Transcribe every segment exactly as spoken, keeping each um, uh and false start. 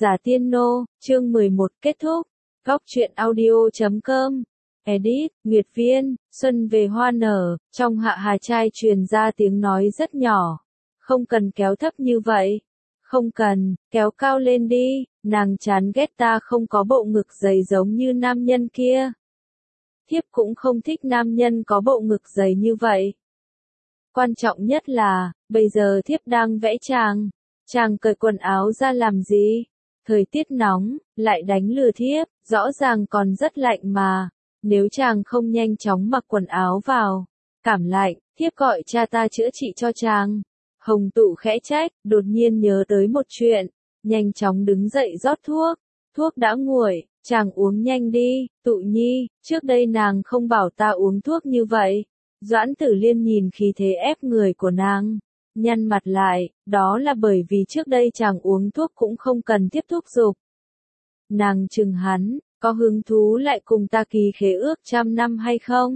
Giả Tiên Nô, chương mười một kết thúc. Góc truyện audio chấm com. Edit, Nguyệt Viên, Xuân về hoa nở, trong Hạ Hà trai truyền ra tiếng nói rất nhỏ. Không cần kéo thấp như vậy. Không cần, kéo cao lên đi, nàng chán ghét ta không có bộ ngực dày giống như nam nhân kia. Thiếp cũng không thích nam nhân có bộ ngực dày như vậy. Quan trọng nhất là, bây giờ thiếp đang vẽ chàng. Chàng cởi quần áo ra làm gì? Thời tiết nóng, lại đánh lừa thiếp, rõ ràng còn rất lạnh mà. Nếu chàng không nhanh chóng mặc quần áo vào, cảm lạnh, thiếp gọi cha ta chữa trị cho chàng. Hồng Tụ khẽ trách, đột nhiên nhớ tới một chuyện, nhanh chóng đứng dậy rót thuốc. Thuốc đã nguội, chàng uống nhanh đi, Tụ nhi, trước đây nàng không bảo ta uống thuốc như vậy. Doãn Tử Liên nhìn khí thế ép người của nàng, nhăn mặt lại, đó là bởi vì trước đây chàng uống thuốc cũng không cần tiếp thúc dục. Nàng chừng hắn, có hứng thú lại cùng ta ký khế ước trăm năm hay không?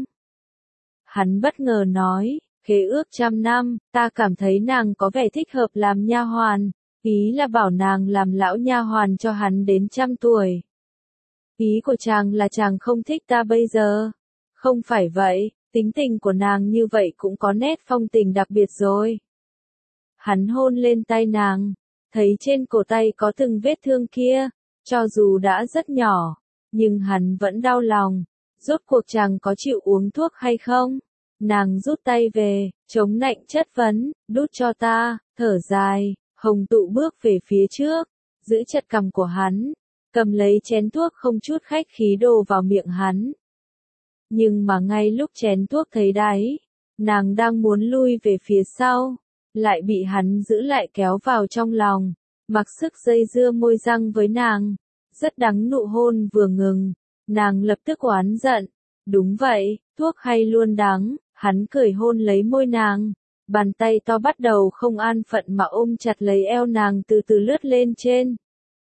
Hắn bất ngờ nói, khế ước trăm năm, ta cảm thấy nàng có vẻ thích hợp làm nha hoàn, ý là bảo nàng làm lão nha hoàn cho hắn đến trăm tuổi. Ý của chàng là chàng không thích ta bây giờ. Không phải vậy, tính tình của nàng như vậy cũng có nét phong tình đặc biệt rồi. Hắn hôn lên tay nàng, thấy trên cổ tay có từng vết thương kia, cho dù đã rất nhỏ, nhưng hắn vẫn đau lòng. Rốt cuộc chàng có chịu uống thuốc hay không? Nàng rút tay về, chống nạnh chất vấn, đút cho ta, thở dài. Hồng Tụ bước về phía trước, giữ chặt cằm của hắn, cầm lấy chén thuốc không chút khách khí đổ vào miệng hắn. Nhưng mà ngay lúc chén thuốc thấy đáy, nàng đang muốn lui về phía sau, lại bị hắn giữ lại kéo vào trong lòng, mặc sức dây dưa môi răng với nàng. Rất đắng nụ hôn vừa ngừng, nàng lập tức oán giận. Đúng vậy, thuốc hay luôn đắng, hắn cười hôn lấy môi nàng. Bàn tay to bắt đầu không an phận mà ôm chặt lấy eo nàng từ từ lướt lên trên.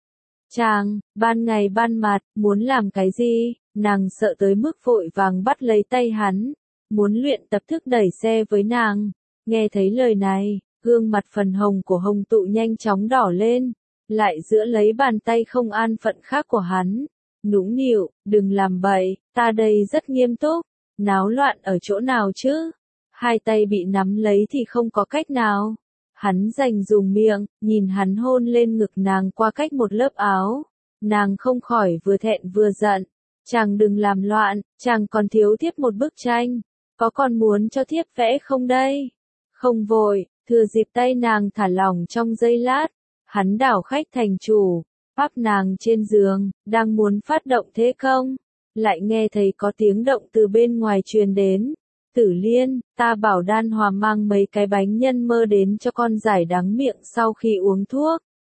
Chàng, ban ngày ban mặt, muốn làm cái gì? Nàng sợ tới mức vội vàng bắt lấy tay hắn, muốn luyện tập thức đẩy xe với nàng. Nghe thấy lời này, gương mặt phần hồng của Hồng Tụ nhanh chóng đỏ lên, lại giữ lấy bàn tay không an phận khác của hắn. Nũng nịu, đừng làm bậy, ta đây rất nghiêm túc. Náo loạn ở chỗ nào chứ? Hai tay bị nắm lấy thì không có cách nào. Hắn giành dùng miệng, nhìn hắn hôn lên ngực nàng qua cách một lớp áo. Nàng không khỏi vừa thẹn vừa giận. Chàng đừng làm loạn, chàng còn thiếu thiếp một bức tranh. Có còn muốn cho thiếp vẽ không đây? Không vội, thừa dịp tay nàng thả lỏng trong giây lát. Hắn đảo khách thành chủ, áp nàng trên giường, đang muốn phát động thế không? Lại nghe thấy có tiếng động từ bên ngoài truyền đến. Tử Liên, ta bảo Đan Hòa mang mấy cái bánh nhân mơ đến cho con giải đắng miệng sau khi uống thuốc.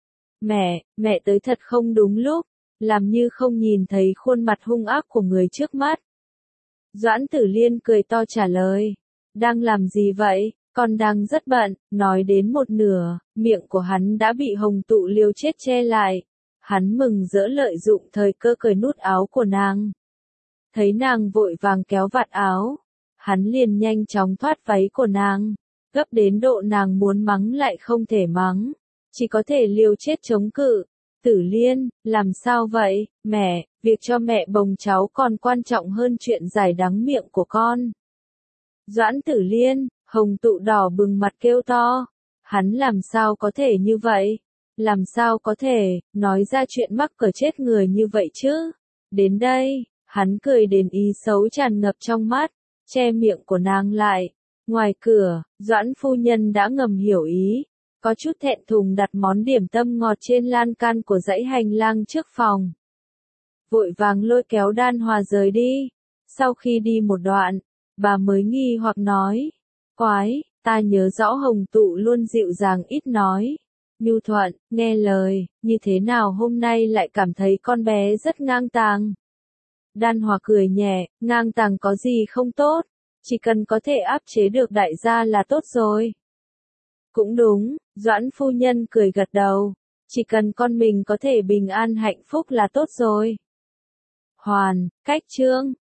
Mẹ, mẹ tới thật không đúng lúc, làm như không nhìn thấy khuôn mặt hung ác của người trước mắt. Doãn Tử Liên cười to trả lời, đang làm gì vậy, con đang rất bận. Nói đến một nửa, miệng của hắn đã bị Hồng Tụ liều chết che lại. Hắn mừng rỡ lợi dụng thời cơ cởi nút áo của nàng. Thấy nàng vội vàng kéo vạt áo, hắn liền nhanh chóng thoát váy của nàng, gấp đến độ nàng muốn mắng lại không thể mắng, chỉ có thể liều chết chống cự. Tử Liên, làm sao vậy, mẹ, việc cho mẹ bồng cháu còn quan trọng hơn chuyện giải đắng miệng của con. Doãn Tử Liên, Hồng Tụ đỏ bừng mặt kêu to, hắn làm sao có thể như vậy, làm sao có thể, nói ra chuyện mắc cỡ chết người như vậy chứ. Đến đây, hắn cười đến ý xấu tràn ngập trong mắt, che miệng của nàng lại. Ngoài cửa, Doãn phu nhân đã ngầm hiểu ý, có chút thẹn thùng đặt món điểm tâm ngọt trên lan can của dãy hành lang trước phòng. Vội vàng lôi kéo Đan Hòa rời đi. Sau khi đi một đoạn, bà mới nghi hoặc nói, quái, ta nhớ rõ Hồng Tụ luôn dịu dàng ít nói, nhu thuận, nghe lời, như thế nào hôm nay lại cảm thấy con bé rất ngang tàng. Đan Hòa cười nhẹ, ngang tàng có gì không tốt, chỉ cần có thể áp chế được đại gia là tốt rồi. Cũng đúng, Doãn phu nhân cười gật đầu, chỉ cần con mình có thể bình an hạnh phúc là tốt rồi. Hoàn, cách chương.